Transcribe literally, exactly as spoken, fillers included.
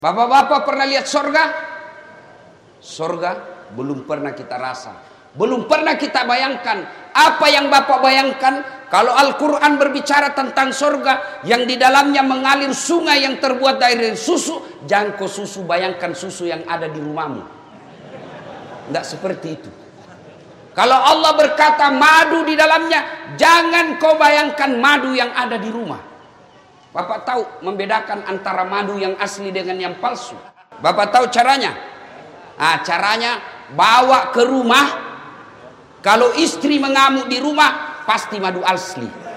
Bapak-bapak pernah lihat sorga? Sorga belum pernah kita rasa, belum pernah kita bayangkan. Apa yang Bapak bayangkan kalau Al-Quran berbicara tentang sorga yang di dalamnya mengalir sungai yang terbuat dari susu? Jangan kau susu, bayangkan susu yang ada di rumahmu. Tidak seperti itu. Kalau Allah berkata madu di dalamnya, jangan kau bayangkan madu yang ada di rumah. Bapak tahu membedakan antara madu yang asli dengan yang palsu? Bapak tahu caranya? Nah, caranya bawa ke rumah. Kalau istri mengamuk di rumah, pasti madu asli.